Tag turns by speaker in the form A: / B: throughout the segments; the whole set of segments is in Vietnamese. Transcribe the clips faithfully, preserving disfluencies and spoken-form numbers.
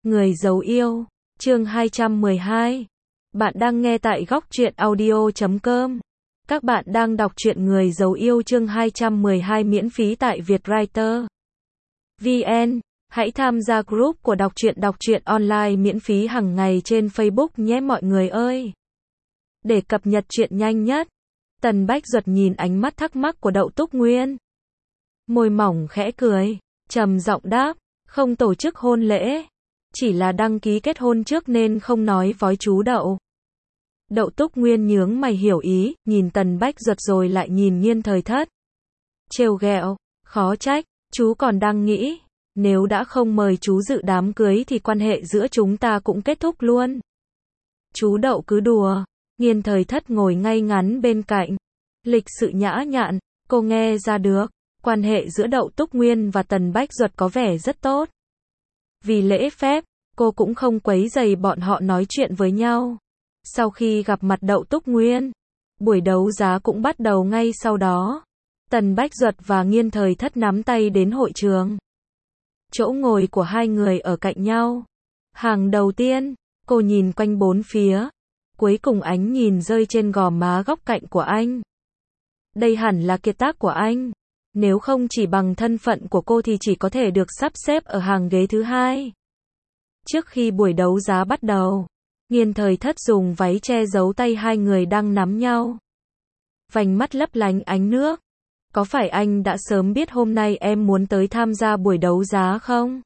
A: Người giấu yêu, chương hai trăm mười hai. Bạn đang nghe tại góc truyện audio chấm com. Các bạn đang đọc truyện Người giấu yêu chương hai trăm mười hai miễn phí tại Vietwriter chấm vn. Hãy tham gia group của đọc truyện đọc truyện online miễn phí hàng ngày trên Facebook nhé mọi người ơi. Để cập nhật truyện nhanh nhất. Tần Bách Duật nhìn ánh mắt thắc mắc của Đậu Túc Nguyên. Môi mỏng khẽ cười, trầm giọng đáp, không tổ chức hôn lễ. Chỉ là đăng ký kết hôn trước nên không nói với chú Đậu. Đậu Túc Nguyên nhướng mày hiểu ý, nhìn Tần Bách Duật rồi lại nhìn Nghiên Thời Thất. Trêu ghẹo, khó trách, chú còn đang nghĩ, nếu đã không mời chú dự đám cưới thì quan hệ giữa chúng ta cũng kết thúc luôn. Chú Đậu cứ đùa. Nghiên Thời Thất ngồi ngay ngắn bên cạnh. Lịch sự nhã nhặn, cô nghe ra được, quan hệ giữa Đậu Túc Nguyên và Tần Bách Duật có vẻ rất tốt. Vì lễ phép, cô cũng không quấy rầy bọn họ nói chuyện với nhau. Sau khi gặp mặt Đậu Túc Nguyên, buổi đấu giá cũng bắt đầu ngay sau đó. Tần Bách Duật và Nghiên Thời Thất nắm tay đến hội trường. Chỗ ngồi của hai người ở cạnh nhau. Hàng đầu tiên, cô nhìn quanh bốn phía. Cuối cùng ánh nhìn rơi trên gò má góc cạnh của anh. Đây hẳn là kiệt tác của anh. Nếu không chỉ bằng thân phận của cô thì chỉ có thể được sắp xếp ở hàng ghế thứ hai. Trước khi buổi đấu giá bắt đầu, Nghiên Thời Thất dùng váy che giấu tay hai người đang nắm nhau. Vành mắt lấp lánh ánh nước. Có phải anh đã sớm biết hôm nay em muốn tới tham gia buổi đấu giá không?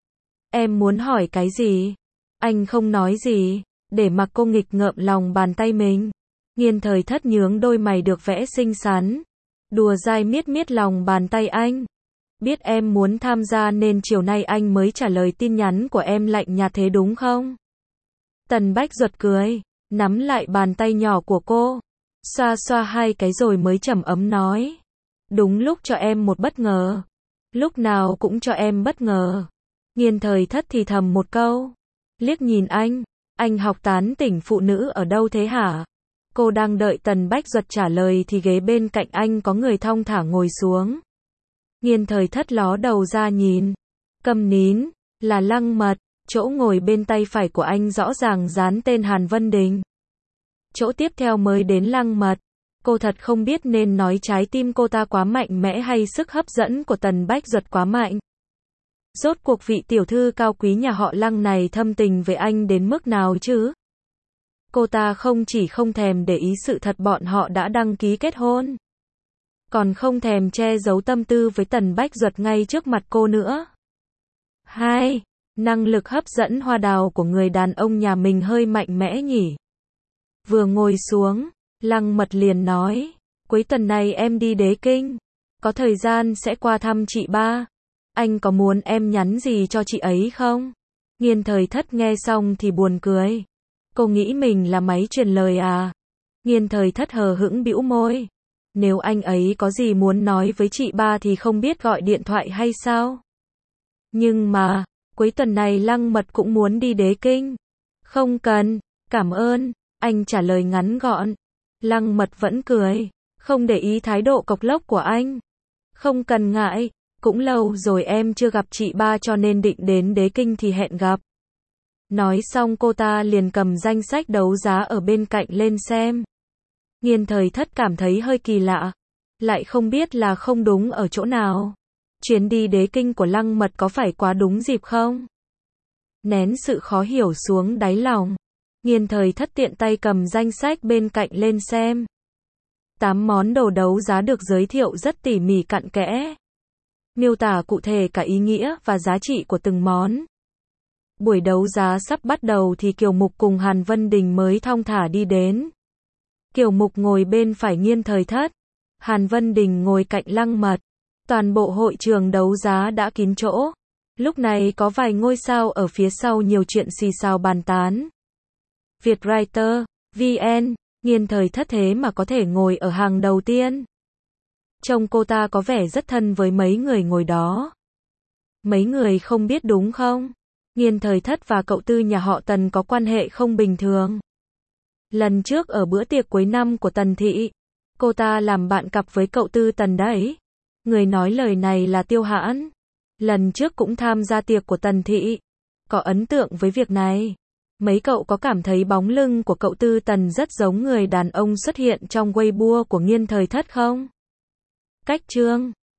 A: Em muốn hỏi cái gì? Anh không nói gì, để mặc cô nghịch ngợm lòng bàn tay mình. Nghiên Thời Thất nhướng đôi mày được vẽ xinh xắn. Đùa dai miết miết lòng bàn tay anh. Biết em muốn tham gia nên chiều nay anh mới trả lời tin nhắn của em lạnh nhạt thế đúng không? Tần Bách Duật cười, nắm lại bàn tay nhỏ của cô. Xoa xoa hai cái rồi mới trầm ấm nói. Đúng lúc cho em một bất ngờ. Lúc nào cũng cho em bất ngờ. Nghiên Thời Thất thì thầm một câu. Liếc nhìn anh. Anh học tán tỉnh phụ nữ ở đâu thế hả? Cô đang đợi Tần Bách Duật trả lời thì ghế bên cạnh anh có người thong thả ngồi xuống. Nghiên Thời Thất ló đầu ra nhìn. Câm nín, là Lăng Mật. Chỗ ngồi bên tay phải của anh rõ ràng dán tên Hàn Vân Đình. Chỗ tiếp theo mới đến Lăng Mật. Cô thật không biết nên nói trái tim cô ta quá mạnh mẽ hay sức hấp dẫn của Tần Bách Duật quá mạnh. Rốt cuộc vị tiểu thư cao quý nhà họ Lăng này thâm tình với anh đến mức nào chứ? Cô ta không chỉ không thèm để ý sự thật bọn họ đã đăng ký kết hôn, còn không thèm che giấu tâm tư với Tần Bách Duật ngay trước mặt cô nữa. Hai, năng lực hấp dẫn hoa đào của người đàn ông nhà mình hơi mạnh mẽ nhỉ. Vừa ngồi xuống, Lăng Mật liền nói, cuối tuần này em đi Đế Kinh, có thời gian sẽ qua thăm chị ba. Anh có muốn em nhắn gì cho chị ấy không? Nghiên Thời Thất nghe xong thì buồn cười. Cô nghĩ mình là máy truyền lời à? Nghiên Thời Thất hờ hững bĩu môi. Nếu anh ấy có gì muốn nói với chị ba thì không biết gọi điện thoại hay sao? Nhưng mà, cuối tuần này Lăng Mật cũng muốn đi Đế Kinh. Không cần, cảm ơn, anh trả lời ngắn gọn. Lăng Mật vẫn cười, không để ý thái độ cộc lốc của anh. Không cần ngại, cũng lâu rồi em chưa gặp chị ba cho nên định đến Đế Kinh thì hẹn gặp. Nói xong cô ta liền cầm danh sách đấu giá ở bên cạnh lên xem. Nghiên Thời Thất cảm thấy hơi kỳ lạ. Lại không biết là không đúng ở chỗ nào. Chuyến đi Đế Kinh của Lăng Mật có phải quá đúng dịp không? Nén sự khó hiểu xuống đáy lòng. Nghiên Thời Thất tiện tay cầm danh sách bên cạnh lên xem. Tám món đồ đấu giá được giới thiệu rất tỉ mỉ cặn kẽ. Miêu tả cụ thể cả ý nghĩa và giá trị của từng món. Buổi đấu giá sắp bắt đầu thì Kiều Mục cùng Hàn Vân Đình mới thong thả đi đến. Kiều Mục ngồi bên phải Nghiên Thời Thất. Hàn Vân Đình ngồi cạnh Lăng Mật. Toàn bộ hội trường đấu giá đã kín chỗ. Lúc này có vài ngôi sao ở phía sau nhiều chuyện xì xào bàn tán. Vietwriter chấm vn, Nghiên Thời Thất thế mà có thể ngồi ở hàng đầu tiên. Trông cô ta có vẻ rất thân với mấy người ngồi đó. Mấy người không biết đúng không? Nghiên Thời Thất và cậu Tư nhà họ Tần có quan hệ không bình thường. Lần trước ở bữa tiệc cuối năm của Tần Thị, cô ta làm bạn cặp với cậu Tư Tần đấy. Người nói lời này là Tiêu Hãn. Lần trước cũng tham gia tiệc của Tần Thị. có ấn tượng với việc này. Mấy cậu có cảm thấy bóng lưng của cậu Tư Tần rất giống người đàn ông xuất hiện trong Weibo của Nghiên thời thất không? Cách chương